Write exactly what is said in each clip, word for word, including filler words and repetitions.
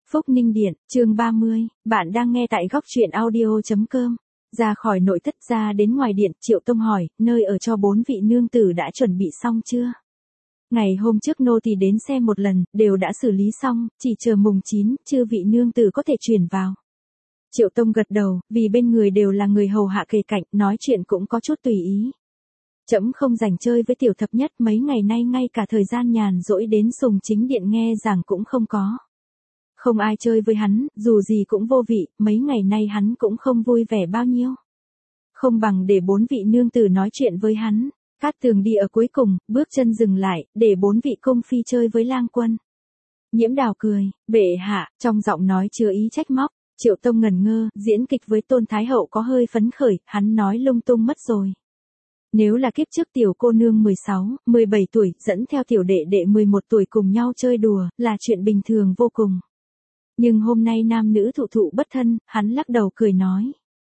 Phúc Ninh Điện, chương ba mươi, bạn đang nghe tại góc truyện audio chấm com. Ra khỏi nội thất ra đến ngoài điện, Triệu Tông hỏi, nơi ở cho bốn vị nương tử đã chuẩn bị xong chưa? Ngày hôm trước nô tỳ đến xem một lần, đều đã xử lý xong, chỉ chờ mùng chín, chư vị nương tử có thể chuyển vào. Triệu Tông gật đầu, vì bên người đều là người hầu hạ kề cạnh, nói chuyện cũng có chút tùy ý. Trẫm không rảnh chơi với tiểu thập nhất, mấy ngày nay ngay cả thời gian nhàn rỗi đến Sùng Chính Điện nghe giảng cũng không có. Không ai chơi với hắn, dù gì cũng vô vị, mấy ngày nay hắn cũng không vui vẻ bao nhiêu. Không bằng để bốn vị nương tử nói chuyện với hắn. Cát Tường đi ở cuối cùng, bước chân dừng lại, để bốn vị cung phi chơi với lang quân. Nhiễm Đào cười, bệ hạ, trong giọng nói chứa ý trách móc. Triệu Tông ngẩn ngơ, diễn kịch với Tôn Thái Hậu có hơi phấn khởi, hắn nói lung tung mất rồi. Nếu là kiếp trước tiểu cô nương mười sáu, mười bảy tuổi, dẫn theo tiểu đệ đệ mười một tuổi cùng nhau chơi đùa, là chuyện bình thường vô cùng. Nhưng hôm nay nam nữ thụ thụ bất thân, hắn lắc đầu cười nói.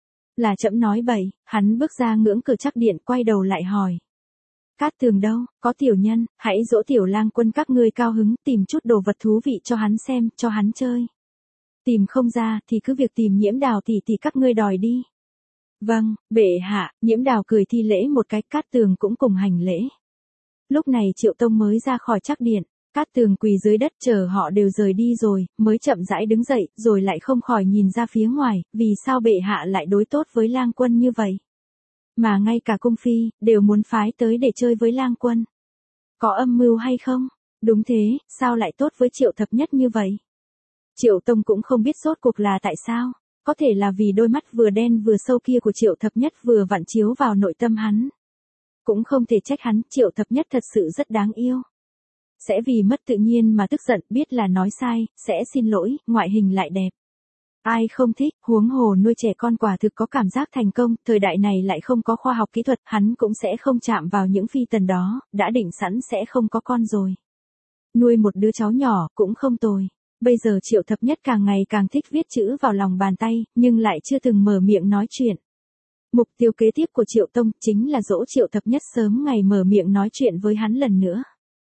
Là trẫm nói bậy, hắn bước ra ngưỡng cửa chắc điện, quay đầu lại hỏi. Cát Tường đâu, có tiểu nhân, hãy dỗ tiểu lang quân các ngươi cao hứng, tìm chút đồ vật thú vị cho hắn xem, cho hắn chơi. Tìm không ra, thì cứ việc tìm Nhiễm Đào tỷ tỷ các ngươi đòi đi. Vâng, bệ hạ, Nhiễm Đào cười thi lễ một cái, Cát Tường cũng cùng hành lễ. Lúc này Triệu Tông mới ra khỏi chắc điện. Cát Tường quỳ dưới đất chờ họ đều rời đi rồi, mới chậm rãi đứng dậy, rồi lại không khỏi nhìn ra phía ngoài, vì sao bệ hạ lại đối tốt với lang quân như vậy. Mà ngay cả cung phi, đều muốn phái tới để chơi với lang quân. Có âm mưu hay không? Đúng thế, sao lại tốt với Triệu thập nhất như vậy? Triệu Tông cũng không biết rốt cuộc là tại sao, có thể là vì đôi mắt vừa đen vừa sâu kia của Triệu thập nhất vừa vặn chiếu vào nội tâm hắn. Cũng không thể trách hắn, Triệu thập nhất thật sự rất đáng yêu. Sẽ vì mất tự nhiên mà tức giận, biết là nói sai, sẽ xin lỗi, ngoại hình lại đẹp. Ai không thích, huống hồ nuôi trẻ con quả thực có cảm giác thành công, thời đại này lại không có khoa học kỹ thuật, hắn cũng sẽ không chạm vào những phi tần đó, đã định sẵn sẽ không có con rồi. Nuôi một đứa cháu nhỏ, cũng không tồi. Bây giờ Triệu thập nhất càng ngày càng thích viết chữ vào lòng bàn tay, nhưng lại chưa từng mở miệng nói chuyện. Mục tiêu kế tiếp của Triệu Tông, chính là dỗ Triệu thập nhất sớm ngày mở miệng nói chuyện với hắn lần nữa.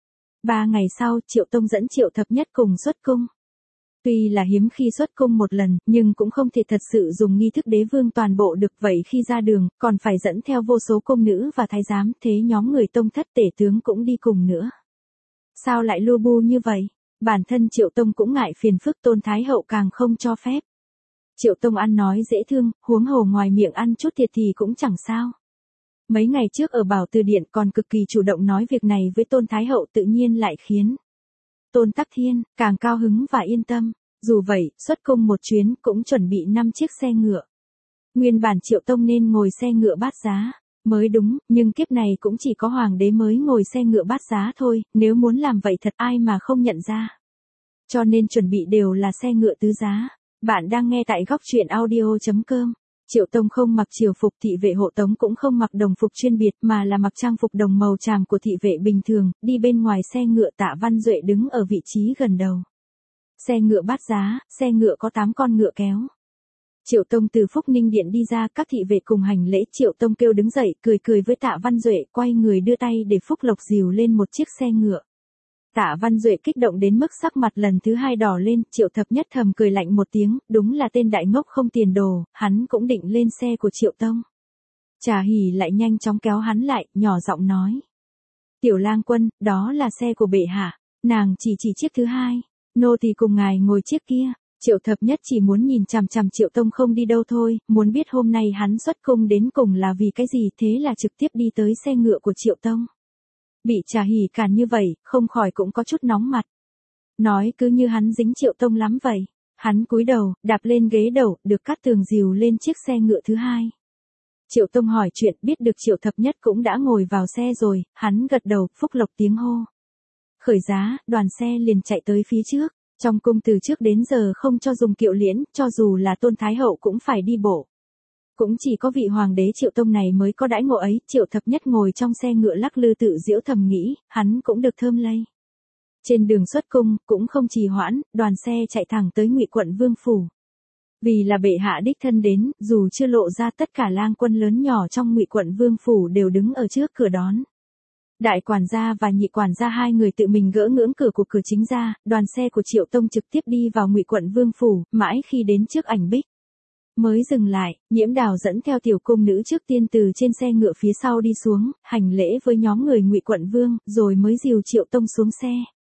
Ba ngày sau, Triệu Tông dẫn Triệu thập nhất cùng xuất cung. Tuy là hiếm khi xuất cung một lần, nhưng cũng không thể thật sự dùng nghi thức đế vương toàn bộ được, vậy khi ra đường, còn phải dẫn theo vô số cung nữ và thái giám, thế nhóm người tông thất tể tướng cũng đi cùng nữa. Sao lại lu bu như vậy? Bản thân Triệu Tông cũng ngại phiền phức, Tôn Thái Hậu càng không cho phép. Triệu Tông ăn nói dễ thương, huống hồ ngoài miệng ăn chút thiệt thì cũng chẳng sao. Mấy ngày trước ở Bảo Từ Điện còn cực kỳ chủ động nói việc này với Tôn Thái Hậu, tự nhiên lại khiến Tôn Tắc Thiên càng cao hứng và yên tâm. Dù vậy, xuất cung một chuyến cũng chuẩn bị năm chiếc xe ngựa. Nguyên bản Triệu Tông nên ngồi xe ngựa bát giá mới đúng, nhưng kiếp này cũng chỉ có hoàng đế mới ngồi xe ngựa bát giá thôi, nếu muốn làm vậy thật ai mà không nhận ra. Cho nên chuẩn bị đều là xe ngựa tứ giá. Bạn đang nghe tại góc truyện audio chấm com. Triệu Tông không mặc triều phục, thị vệ hộ tống cũng không mặc đồng phục chuyên biệt mà là mặc trang phục đồng màu tràm của thị vệ bình thường, đi bên ngoài xe ngựa. Tạ Văn Duệ đứng ở vị trí gần đầu. Xe ngựa bát giá, xe ngựa có tám con ngựa kéo. Triệu Tông từ Phúc Ninh Điện đi ra, các thị vệ cùng hành lễ, Triệu Tông kêu đứng dậy, cười cười với Tạ Văn Duệ, quay người đưa tay để Phúc Lộc dìu lên một chiếc xe ngựa. Tạ Văn Duệ kích động đến mức sắc mặt lần thứ hai đỏ lên, Triệu thập nhất thầm cười lạnh một tiếng, đúng là tên đại ngốc không tiền đồ, hắn cũng định lên xe của Triệu Tông. Trà Hỉ lại nhanh chóng kéo hắn lại, nhỏ giọng nói. Tiểu lang quân, đó là xe của bệ hạ, nàng chỉ chỉ chiếc thứ hai, nô tỳ cùng ngài ngồi chiếc kia. Triệu thập nhất chỉ muốn nhìn chằm chằm Triệu Tông không đi đâu thôi, muốn biết hôm nay hắn xuất cung đến cùng là vì cái gì, thế là trực tiếp đi tới xe ngựa của Triệu Tông. Bị Trà Hỉ cản như vậy, không khỏi cũng có chút nóng mặt. Nói cứ như hắn dính Triệu Tông lắm vậy. Hắn cúi đầu, đạp lên ghế đầu, được Cát Tường dìu lên chiếc xe ngựa thứ hai. Triệu Tông hỏi chuyện, biết được Triệu thập nhất cũng đã ngồi vào xe rồi, hắn gật đầu, Phúc Lộc tiếng hô. Khởi giá, đoàn xe liền chạy tới phía trước. Trong cung từ trước đến giờ không cho dùng kiệu liễn, cho dù là Tôn Thái Hậu cũng phải đi bộ. Cũng chỉ có vị hoàng đế Triệu Tông này mới có đãi ngộ ấy. Triệu thập nhất ngồi trong xe ngựa lắc lư tự giễu thầm nghĩ, hắn cũng được thơm lây. Trên đường xuất cung, cũng không trì hoãn, đoàn xe chạy thẳng tới Ngụy quận Vương phủ. Vì là bệ hạ đích thân đến, dù chưa lộ ra, tất cả lang quân lớn nhỏ trong Ngụy quận Vương phủ đều đứng ở trước cửa đón. Đại quản gia và nhị quản gia hai người tự mình gỡ ngưỡng cửa của cửa chính ra, đoàn xe của Triệu Tông trực tiếp đi vào Ngụy quận Vương phủ, mãi khi đến trước ảnh bích mới dừng lại. Nhiễm Đào dẫn theo tiểu cung nữ trước tiên từ trên xe ngựa phía sau đi xuống, hành lễ với nhóm người Ngụy quận Vương, rồi mới dìu Triệu Tông xuống xe.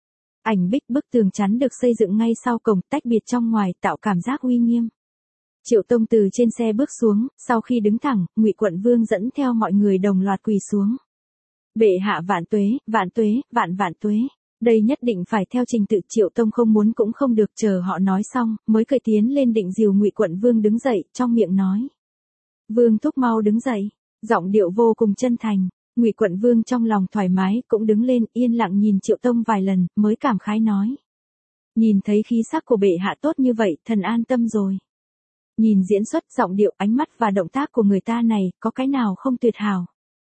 Ảnh bích bức tường chắn được xây dựng ngay sau cổng, tách biệt trong ngoài, tạo cảm giác uy nghiêm. Triệu Tông từ trên xe bước xuống, sau khi đứng thẳng, Ngụy quận Vương dẫn theo mọi người đồng loạt quỳ xuống. Bệ hạ vạn tuế, vạn tuế, vạn vạn tuế. Đây nhất định phải theo trình tự. Triệu Tông không muốn cũng không được, chờ họ nói xong, mới cười tiến lên định dìu Ngụy quận Vương đứng dậy, trong miệng nói: Vương thúc mau đứng dậy. Giọng điệu vô cùng chân thành. Ngụy quận Vương trong lòng thoải mái, cũng đứng lên, yên lặng nhìn Triệu Tông vài lần, mới cảm khái nói: Nhìn thấy khí sắc của bệ hạ tốt như vậy, thần an tâm rồi. Nhìn diễn xuất, giọng điệu, ánh mắt và động tác của người ta này, có cái nào không tuyệt hảo.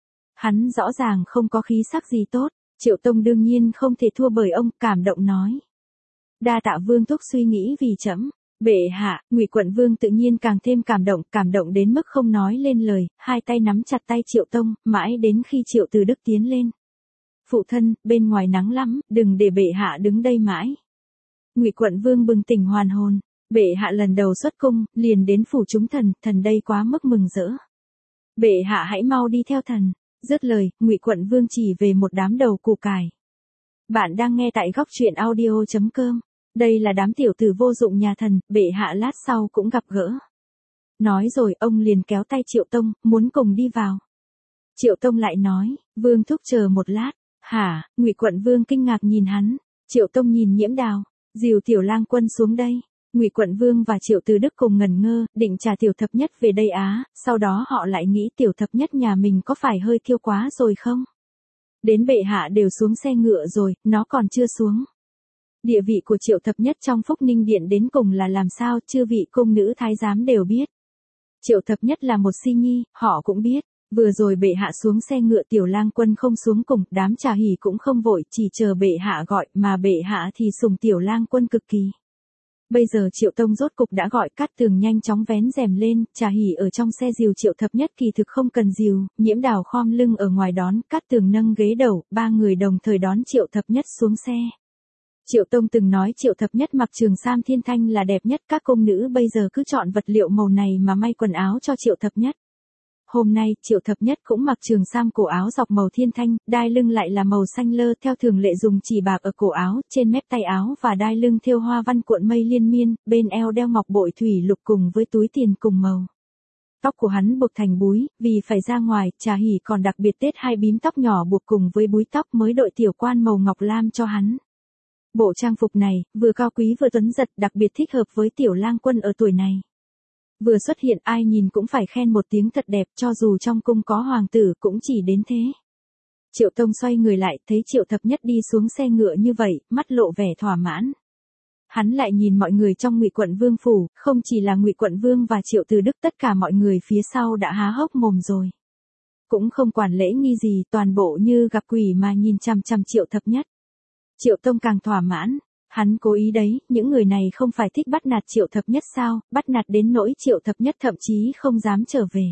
Hắn rõ ràng không có khí sắc gì tốt. Triệu Tông đương nhiên không thể thua bởi ông, cảm động nói: Đa tạ Vương thúc suy nghĩ vì trẫm. Bệ hạ. Ngụy quận Vương tự nhiên càng thêm cảm động, cảm động đến mức không nói lên lời, hai tay nắm chặt tay Triệu Tông, mãi đến khi Triệu Từ Đức tiến lên. Phụ thân, bên ngoài nắng lắm, đừng để bệ hạ đứng đây mãi. Ngụy quận Vương bừng tỉnh hoàn hồn. Bệ hạ lần đầu xuất cung, liền đến phủ chúng thần, thần đây quá mức mừng rỡ. Bệ hạ hãy mau đi theo thần. Dứt lời, Ngụy quận Vương chỉ về một đám đầu củ cải. Bạn đang nghe tại góc truyện audio chấm com. Đây là đám tiểu tử vô dụng nhà thần, bệ hạ lát sau cũng gặp gỡ. Nói rồi ông liền kéo tay Triệu Tông, muốn cùng đi vào. Triệu Tông lại nói: Vương thúc chờ một lát. Hả? Ngụy quận Vương kinh ngạc nhìn hắn. Triệu Tông nhìn Nhiễm Đào: Dìu tiểu lang quân xuống đây. Ngụy quận Vương và Triệu Từ Đức cùng ngẩn ngơ, định trả tiểu thập nhất về đây á, sau đó họ lại nghĩ tiểu thập nhất nhà mình có phải hơi thiêu quá rồi không? Đến bệ hạ đều xuống xe ngựa rồi, nó còn chưa xuống. Địa vị của Triệu thập nhất trong Phúc Ninh Điện đến cùng là làm sao, chư vị cung nữ thái giám đều biết. Triệu thập nhất là một si nhi, họ cũng biết. Vừa rồi bệ hạ xuống xe ngựa, tiểu lang quân không xuống cùng, đám Trà Hỉ cũng không vội, chỉ chờ bệ hạ gọi, mà bệ hạ thì sùng tiểu lang quân cực kỳ. Bây giờ Triệu Tông rốt cục đã gọi, Cát Tường nhanh chóng vén rèm lên, Trà Hỉ ở trong xe dìu Triệu thập nhất kỳ thực không cần dìu, Nhiễm Đào khom lưng ở ngoài đón, Cát Tường nâng ghế đầu, ba người đồng thời đón Triệu thập nhất xuống xe. Triệu Tông từng nói Triệu thập nhất mặc trường sam thiên thanh là đẹp nhất, các cung nữ bây giờ cứ chọn vật liệu màu này mà may quần áo cho Triệu thập nhất. Hôm nay, Triệu thập nhất cũng mặc trường sam cổ áo dọc màu thiên thanh, đai lưng lại là màu xanh lơ, theo thường lệ dùng chỉ bạc ở cổ áo, trên mép tay áo và đai lưng thêu hoa văn cuộn mây liên miên, bên eo đeo ngọc bội thủy lục cùng với túi tiền cùng màu. Tóc của hắn buộc thành búi, vì phải ra ngoài, Trà Hỉ còn đặc biệt tết hai bím tóc nhỏ buộc cùng với búi tóc mới đội tiểu quan màu ngọc lam cho hắn. Bộ trang phục này, vừa cao quý vừa tuấn giật, đặc biệt thích hợp với tiểu lang quân ở tuổi này. Vừa xuất hiện ai nhìn cũng phải khen một tiếng thật đẹp, cho dù trong cung có hoàng tử cũng chỉ đến thế. Triệu Tông xoay người lại, thấy Triệu thập nhất đi xuống xe ngựa như vậy, mắt lộ vẻ thỏa mãn. Hắn lại nhìn mọi người trong Ngụy quận Vương phủ, không chỉ là Ngụy quận Vương và Triệu Từ Đức, tất cả mọi người phía sau đã há hốc mồm rồi. Cũng không quản lễ nghi gì, toàn bộ như gặp quỷ mà nhìn chằm chằm Triệu thập nhất. Triệu Tông càng thỏa mãn. Hắn cố ý đấy, những người này không phải thích bắt nạt Triệu thập nhất sao, bắt nạt đến nỗi Triệu thập nhất thậm chí không dám trở về.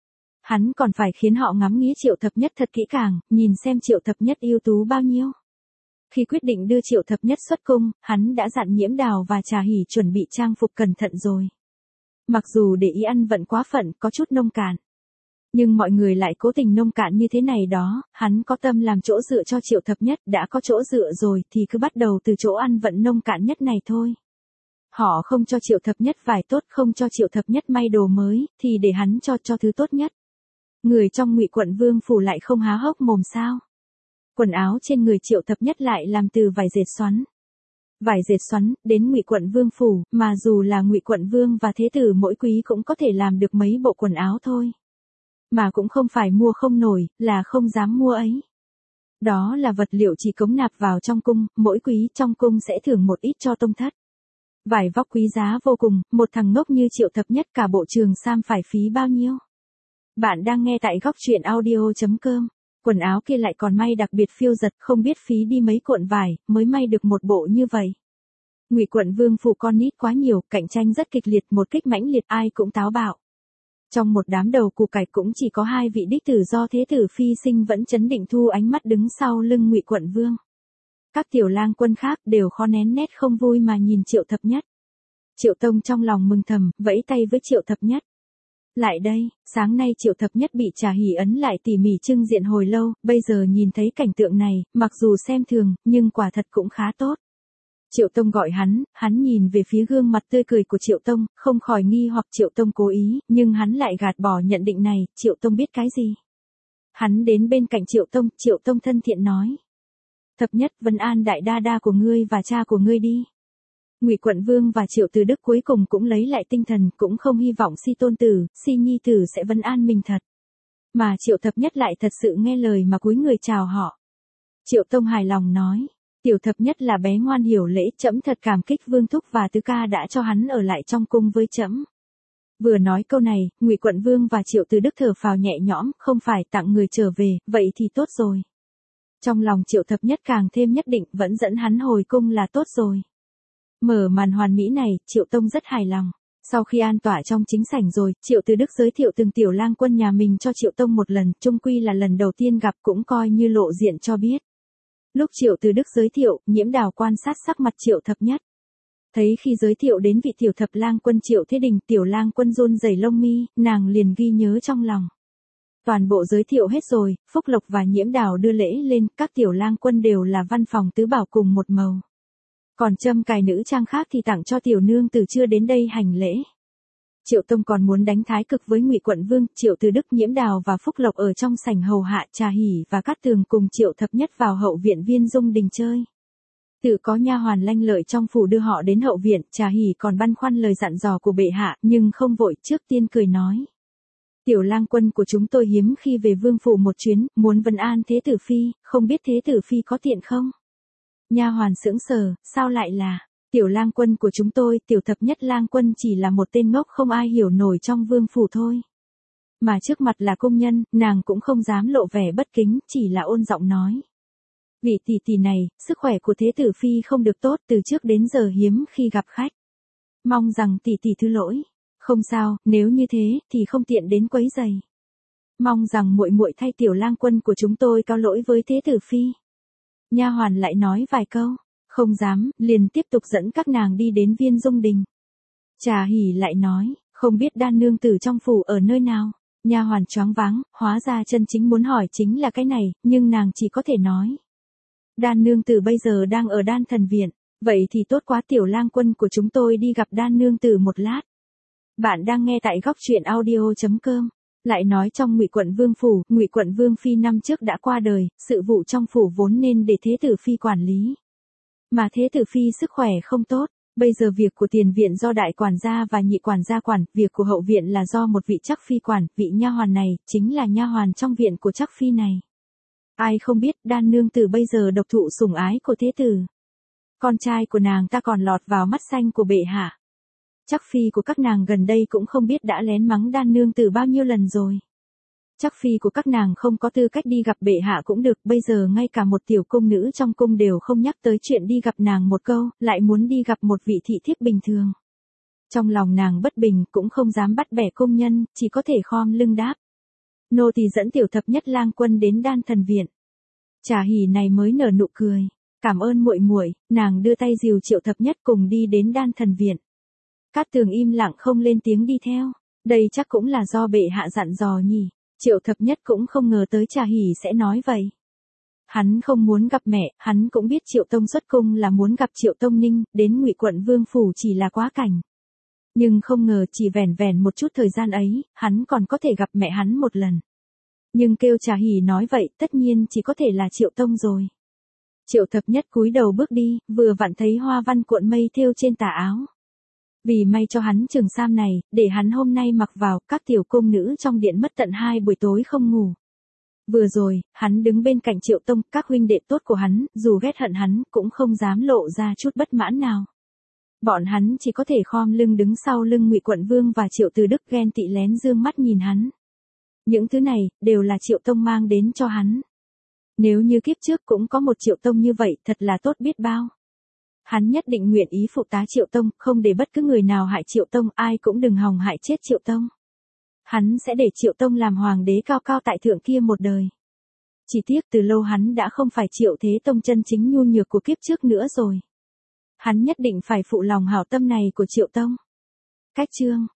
Hắn còn phải khiến họ ngắm nghía Triệu thập nhất thật kỹ càng, nhìn xem Triệu thập nhất ưu tú bao nhiêu. Khi quyết định đưa Triệu thập nhất xuất cung, hắn đã dặn Nhiễm Đào và Trà Hỉ chuẩn bị trang phục cẩn thận rồi. Mặc dù để ý ăn vận quá phận, có chút nông cạn. Nhưng mọi người lại cố tình nông cạn như thế này đó, hắn có tâm làm chỗ dựa cho Triệu thập nhất, đã có chỗ dựa rồi thì cứ bắt đầu từ chỗ ăn vận nông cạn nhất này thôi. Họ không cho Triệu thập nhất vải tốt, không cho Triệu thập nhất may đồ mới, thì để hắn cho cho thứ tốt nhất. Người trong Ngụy quận Vương phủ lại không há hốc mồm sao? Quần áo trên người Triệu thập nhất lại làm từ vải dệt xoắn. Vải dệt xoắn, đến Ngụy quận Vương phủ, mà dù là Ngụy quận Vương và thế tử mỗi quý cũng có thể làm được mấy bộ quần áo thôi. Mà cũng không phải mua không nổi, là không dám mua ấy. Đó là vật liệu chỉ cống nạp vào trong cung, mỗi quý trong cung sẽ thưởng một ít cho tông thất. Vải vóc quý giá vô cùng, một thằng ngốc như Triệu thập nhất cả bộ trường sam phải phí bao nhiêu. Bạn đang nghe tại góc truyện audio chấm com. Quần áo kia lại còn may đặc biệt phiêu giật, không biết phí đi mấy cuộn vải, mới may được một bộ như vậy. Ngụy quận Vương phủ con nít quá nhiều, cạnh tranh rất kịch liệt, một kích mãnh liệt ai cũng táo bạo. Trong một đám đầu củ cải cũng chỉ có hai vị đích tử do thế tử phi sinh vẫn chấn định thu ánh mắt đứng sau lưng Ngụy Quận Vương. Các tiểu lang quân khác đều khó nén nét không vui mà nhìn Triệu Thập Nhất. Triệu Tông trong lòng mừng thầm, vẫy tay với Triệu Thập Nhất. Lại đây, sáng nay Triệu Thập Nhất bị Trà Hỉ ấn lại tỉ mỉ trưng diện hồi lâu, bây giờ nhìn thấy cảnh tượng này, mặc dù xem thường, nhưng quả thật cũng khá tốt. Triệu Tông gọi hắn, hắn nhìn về phía gương mặt tươi cười của Triệu Tông, không khỏi nghi hoặc Triệu Tông cố ý, nhưng hắn lại gạt bỏ nhận định này, Triệu Tông biết cái gì. Hắn đến bên cạnh Triệu Tông, Triệu Tông thân thiện nói. Thập Nhất, vấn an đại đa đa của ngươi và cha của ngươi đi. Ngụy Quận Vương và Triệu Từ Đức cuối cùng cũng lấy lại tinh thần, cũng không hy vọng Si tôn tử, Si nhi tử sẽ vấn an mình thật. Mà Triệu Thập Nhất lại thật sự nghe lời mà cúi người chào họ. Triệu Tông hài lòng nói. Tiểu Thập Nhất là bé ngoan hiểu lễ, trẫm thật cảm kích Vương thúc và Tứ ca đã cho hắn ở lại trong cung với trẫm. Vừa nói câu này, Ngụy Quận Vương và Triệu Từ Đức thở phào nhẹ nhõm, không phải tặng người trở về, vậy thì tốt rồi. Trong lòng Triệu Thập Nhất càng thêm nhất định, vẫn dẫn hắn hồi cung là tốt rồi. Mở màn hoàn mỹ này, Triệu Tông rất hài lòng. Sau khi an tọa trong chính sảnh rồi, Triệu Từ Đức giới thiệu từng tiểu lang quân nhà mình cho Triệu Tông một lần, chung quy là lần đầu tiên gặp cũng coi như lộ diện cho biết. Lúc Triệu Từ Đức giới thiệu, Nhiễm Đào quan sát sắc mặt Triệu Thập Nhất. Thấy khi giới thiệu đến vị tiểu thập lang quân Triệu Thế Đình, tiểu lang quân run rẩy lông mi, nàng liền ghi nhớ trong lòng. Toàn bộ giới thiệu hết rồi, Phúc Lộc và Nhiễm Đào đưa lễ lên, các tiểu lang quân đều là văn phòng tứ bảo cùng một màu. Còn châm cài nữ trang khác thì tặng cho tiểu nương từ chưa đến đây hành lễ. Triệu Tông còn muốn đánh thái cực với Ngụy Quận Vương, Triệu Từ Đức, Nhiễm Đào và Phúc Lộc ở trong sảnh hầu hạ Trà Hỉ và Cát Tường cùng Triệu Thập Nhất vào hậu viện Viên Dung Đình chơi. Tự có nha hoàn lanh lợi trong phủ đưa họ đến hậu viện, Trà Hỉ còn băn khoăn lời dặn dò của bệ hạ, nhưng không vội, trước tiên cười nói. Tiểu lang quân của chúng tôi hiếm khi về vương phủ một chuyến, muốn vấn an thế tử phi, không biết thế tử phi có tiện không? Nha hoàn sững sờ, sao lại là? Tiểu lang quân của chúng tôi, Tiểu Thập Nhất lang quân chỉ là một tên ngốc không ai hiểu nổi trong vương phủ thôi. Mà trước mặt là công nhân, nàng cũng không dám lộ vẻ bất kính, chỉ là ôn giọng nói. Vị tỷ tỷ này, sức khỏe của thế tử phi không được tốt, từ trước đến giờ hiếm khi gặp khách. Mong rằng tỷ tỷ thứ lỗi. Không sao, nếu như thế, thì không tiện đến quấy rầy. Mong rằng muội muội thay tiểu lang quân của chúng tôi cáo lỗi với thế tử phi. Nha hoàn lại nói vài câu. Không dám, liền tiếp tục dẫn các nàng đi đến Viên Dung Đình. Trà Hỉ lại nói, không biết Đan nương tử trong phủ ở nơi nào. Nha hoàn choáng váng, hóa ra chân chính muốn hỏi chính là cái này, nhưng nàng chỉ có thể nói. Đan nương tử bây giờ đang ở Đan Thần Viện, vậy thì tốt quá, tiểu lang quân của chúng tôi đi gặp Đan nương tử một lát. Bạn đang nghe tại góc truyện audio chấm com. Lại nói trong Ngụy Quận Vương phủ, Ngụy Quận Vương phi năm trước đã qua đời, sự vụ trong phủ vốn nên để thế tử phi quản lý. Mà thế tử phi sức khỏe không tốt, bây giờ việc của tiền viện do đại quản gia và nhị quản gia quản, việc của hậu viện là do một vị Trắc phi quản, vị nha hoàn này chính là nha hoàn trong viện của Trắc phi này. Ai không biết, Đan nương tử bây giờ độc thụ sủng ái của thế tử. Con trai của nàng ta còn lọt vào mắt xanh của bệ hạ. Trắc phi của các nàng gần đây cũng không biết đã lén mắng Đan nương tử bao nhiêu lần rồi. Trắc phi của các nàng không có tư cách đi gặp bệ hạ cũng được, bây giờ ngay cả một tiểu cung nữ trong cung đều không nhắc tới chuyện đi gặp nàng một câu, lại muốn đi gặp một vị thị thiếp bình thường. Trong lòng nàng bất bình, cũng không dám bắt bẻ cung nhân, chỉ có thể khom lưng đáp. Nô tỳ dẫn tiểu thập nhất lang quân đến Đan Thần Viện. Trà Hỉ này mới nở nụ cười, cảm ơn muội muội, nàng đưa tay dìu Triệu Thập Nhất cùng đi đến Đan Thần Viện. Cát Tường im lặng không lên tiếng đi theo, đây chắc cũng là do bệ hạ dặn dò nhỉ. Triệu Thập Nhất cũng không ngờ tới Trà Hỉ sẽ nói vậy. Hắn không muốn gặp mẹ, hắn cũng biết Triệu Tông xuất cung là muốn gặp Triệu Tông Ninh, đến Ngụy Quận Vương phủ chỉ là quá cảnh. Nhưng không ngờ chỉ vẻn vẻn một chút thời gian ấy, hắn còn có thể gặp mẹ hắn một lần. Nhưng kêu Trà Hỉ nói vậy, tất nhiên chỉ có thể là Triệu Tông rồi. Triệu Thập Nhất cúi đầu bước đi, vừa vặn thấy hoa văn cuộn mây thêu trên tà áo. Vì may cho hắn trường sam này, để hắn hôm nay mặc vào, các tiểu cung nữ trong điện mất tận hai buổi tối không ngủ. Vừa rồi, hắn đứng bên cạnh Triệu Tông, các huynh đệ tốt của hắn, dù ghét hận hắn, cũng không dám lộ ra chút bất mãn nào. Bọn hắn chỉ có thể khom lưng đứng sau lưng Ngụy Quận Vương và Triệu Từ Đức ghen tị lén dương mắt nhìn hắn. Những thứ này, đều là Triệu Tông mang đến cho hắn. Nếu như kiếp trước cũng có một Triệu Tông như vậy, thật là tốt biết bao. Hắn nhất định nguyện ý phụ tá Triệu Tông, không để bất cứ người nào hại Triệu Tông, ai cũng đừng hòng hại chết Triệu Tông. Hắn sẽ để Triệu Tông làm hoàng đế cao cao tại thượng kia một đời. Chỉ tiếc từ lâu hắn đã không phải Triệu Thế Tông chân chính nhu nhược của kiếp trước nữa rồi. Hắn nhất định phải phụ lòng hảo tâm này của Triệu Tông. Cách chương